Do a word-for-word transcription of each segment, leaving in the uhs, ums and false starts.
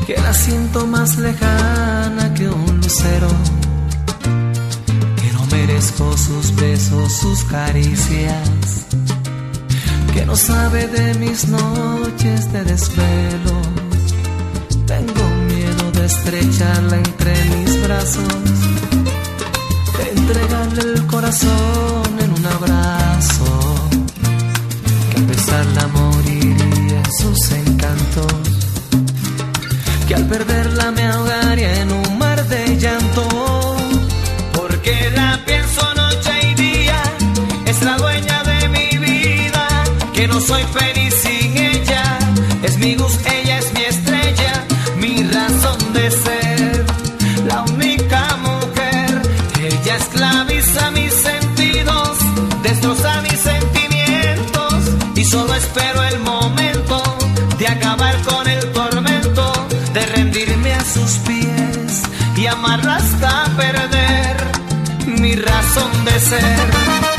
que la siento más lejana que un lucero, que no merezco sus besos, sus caricias, que no sabe de mis noches de desvelo. Tengo miedo de estrecharla entre mis brazos, de entregarle el corazón en un abrazo, que al besarla moriría en sus encantos, que al perderla me ahogaría en un mar de llanto. Porque la pienso noche y día, es la dueña de mi vida, que no soy feliz sin ella, es mi luz, ella es mi estrella, mi razón de ser, la única mujer. Ella esclaviza mis sentidos, destroza mis sentimientos, y solo espero el momento de acabar con el tormento, de rendirme a sus pies y amarla hasta perder mi razón de ser.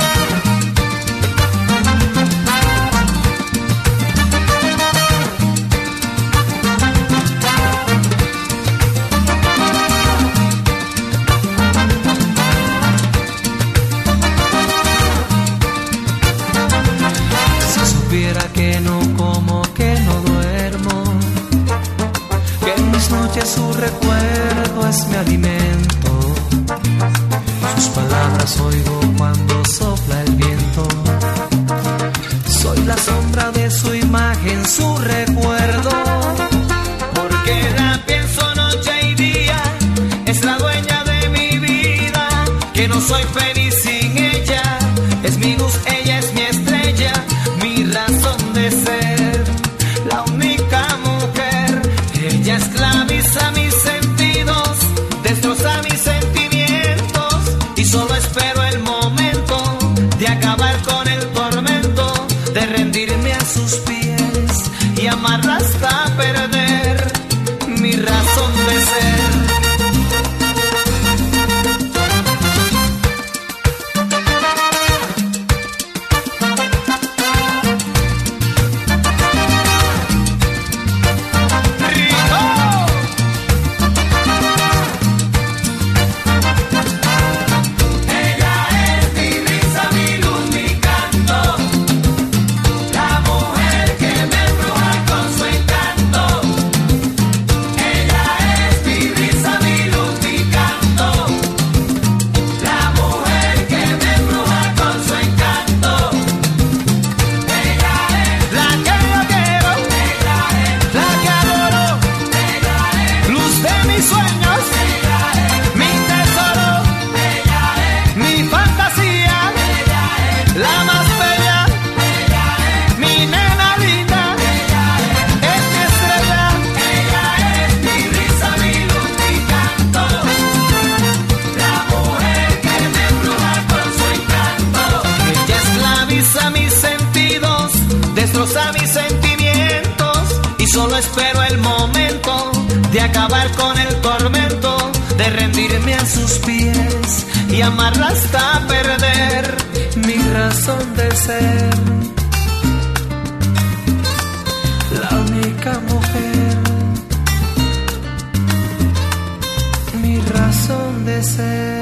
Que no como, que no duermo, que en mis noches su recuerdo es mi alimento, sus palabras oigo cuando sopla el viento, soy la sombra de su imagen, su recuerdo. Porque la pienso noche y día, es la dueña de mi vida, que no soy feliz sin ella, es mi luz, ella es mi estrella, mi razón de ser, la única mujer. Ella esclaviza mis sentidos, destroza mis sentimientos, y solo espero el momento de acabar con el tormento, de rendirme a sus pies y amarla hasta perder mi razón de ser. Destroza mis sentimientos, y solo espero el momento de acabar con el tormento, de rendirme a sus pies y amarla hasta perder mi razón de ser, la única mujer, mi razón de ser.